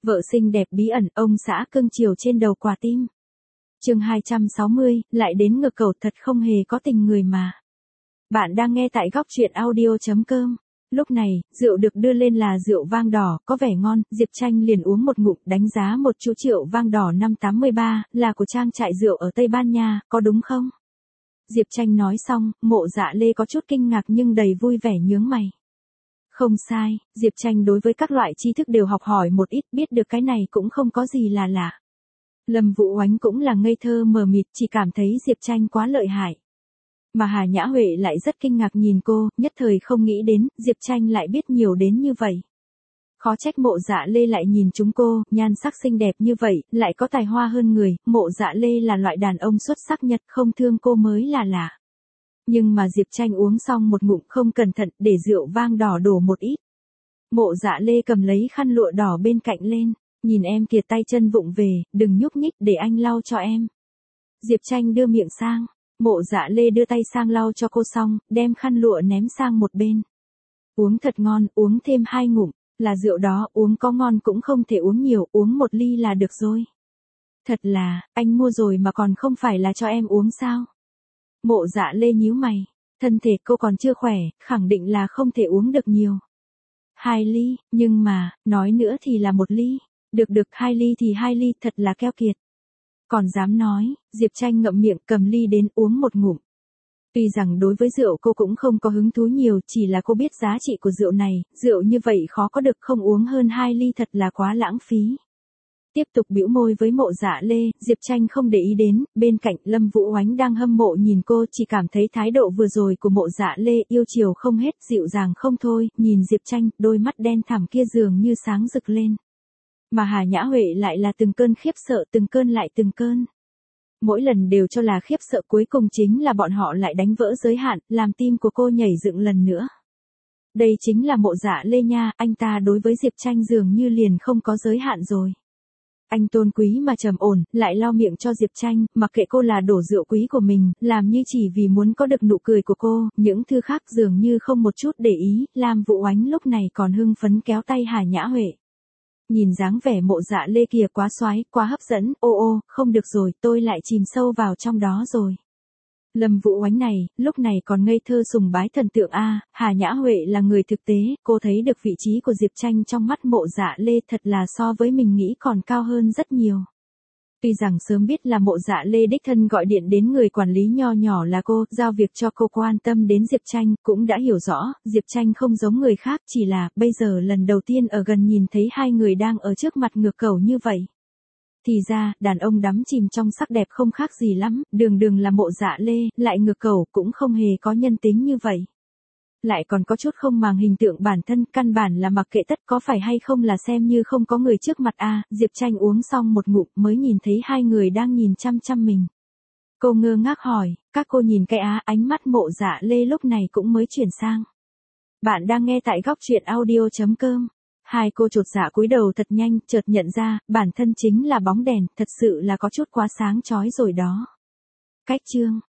Vợ xinh đẹp bí ẩn, ông xã cưng chiều trên đầu quả tim. Chương 260, lại đến ngược cầu, thật không hề có tình người mà. Bạn đang nghe tại góc truyện audio.com. Lúc này, rượu được đưa lên là rượu vang đỏ, có vẻ ngon, Diệp Tranh liền uống một ngụm, đánh giá một chú rượu vang đỏ năm 83, là của trang trại rượu ở Tây Ban Nha, có đúng không? Diệp Tranh nói xong, Mộ Dạ Lê có chút kinh ngạc nhưng đầy vui vẻ nhướng mày. Không sai, Diệp Tranh đối với các loại tri thức đều học hỏi một ít, biết được cái này cũng không có gì là lạ. Lâm Vũ Oánh cũng là ngây thơ mờ mịt, chỉ cảm thấy Diệp Tranh quá lợi hại. Mà Hà Nhã Huệ lại rất kinh ngạc nhìn cô, nhất thời không nghĩ đến, Diệp Tranh lại biết nhiều đến như vậy. Khó trách Mộ Dạ Lê lại nhìn chúng cô, nhan sắc xinh đẹp như vậy, lại có tài hoa hơn người, Mộ Dạ Lê là loại đàn ông xuất sắc nhất, không thương cô mới là lạ. Nhưng mà Diệp Tranh uống xong một ngụm không cẩn thận, để rượu vang đỏ đổ một ít. Mộ Dạ Lê cầm lấy khăn lụa đỏ bên cạnh lên, nhìn em kìa, tay chân vụng về, đừng nhúc nhích, để anh lau cho em. Diệp Tranh đưa miệng sang, Mộ Dạ Lê đưa tay sang lau cho cô xong, đem khăn lụa ném sang một bên. Uống thật ngon, uống thêm 2 ngụm, là rượu đó, uống có ngon cũng không thể uống nhiều, uống 1 ly là được rồi. Thật là, anh mua rồi mà còn không phải là cho em uống sao? Mộ Dạ Lê nhíu mày, thân thể cô còn chưa khỏe, khẳng định là không thể uống được nhiều. 2 ly, nhưng mà, nói nữa thì là 1 ly. Được 2 ly thì 2 ly, thật là keo kiệt. Còn dám nói, Diệp Tranh ngậm miệng cầm ly đến uống một ngụm. Tuy rằng đối với rượu cô cũng không có hứng thú nhiều, chỉ là cô biết giá trị của rượu này, rượu như vậy khó có được, không uống hơn 2 ly thật là quá lãng phí. Tiếp tục bĩu môi với Mộ Dạ Lê, Diệp Tranh không để ý đến, bên cạnh Lâm Vũ Oánh đang hâm mộ nhìn cô, chỉ cảm thấy thái độ vừa rồi của Mộ Dạ Lê yêu chiều không hết, dịu dàng không thôi, nhìn Diệp Tranh, đôi mắt đen thẳm kia dường như sáng rực lên. Mà Hà Nhã Huệ lại là từng cơn khiếp sợ, từng cơn lại từng cơn. Mỗi lần đều cho là khiếp sợ, cuối cùng chính là bọn họ lại đánh vỡ giới hạn, làm tim của cô nhảy dựng lần nữa. Đây chính là Mộ Dạ Lê nha, anh ta đối với Diệp Tranh dường như liền không có giới hạn rồi. Anh tôn quý mà trầm ổn, lại lau miệng cho Diệp Tranh, mặc kệ cô là đổ rượu quý của mình, làm như chỉ vì muốn có được nụ cười của cô, những thứ khác dường như không một chút để ý, Lam Vũ Oánh lúc này còn hưng phấn kéo tay Hà Nhã Huệ. Nhìn dáng vẻ Mộ Dạ Lê kìa, quá xoái, quá hấp dẫn, ô, không được rồi, tôi lại chìm sâu vào trong đó rồi. Lâm Vũ Oánh này, lúc này còn ngây thơ sùng bái thần tượng a, Hà Nhã Huệ là người thực tế, cô thấy được vị trí của Diệp Tranh trong mắt Mộ Dạ Lê thật là so với mình nghĩ còn cao hơn rất nhiều. Tuy rằng sớm biết là Mộ Dạ Lê đích thân gọi điện đến người quản lý nho nhỏ là cô, giao việc cho cô, quan tâm đến Diệp Tranh, cũng đã hiểu rõ, Diệp Tranh không giống người khác, chỉ là, bây giờ lần đầu tiên ở gần nhìn thấy hai người đang ở trước mặt ngược cầu như vậy. Thì ra, đàn ông đắm chìm trong sắc đẹp không khác gì lắm, đường là Mộ Dạ Lê, lại ngược cầu, cũng không hề có nhân tính như vậy. Lại còn có chút không màng hình tượng bản thân, căn bản là mặc kệ tất có phải hay không là xem như không có người trước mặt a. Diệp Tranh uống xong một ngụm mới nhìn thấy hai người đang nhìn chăm chăm mình. Cô ngơ ngác hỏi, các cô nhìn cái á, ánh mắt Mộ Dạ Lê lúc này cũng mới chuyển sang. Bạn đang nghe tại góc truyện audio.com. Hai cô chột dạ cúi đầu thật nhanh, chợt nhận ra, bản thân chính là bóng đèn, thật sự là có chút quá sáng chói rồi đó. Cách chương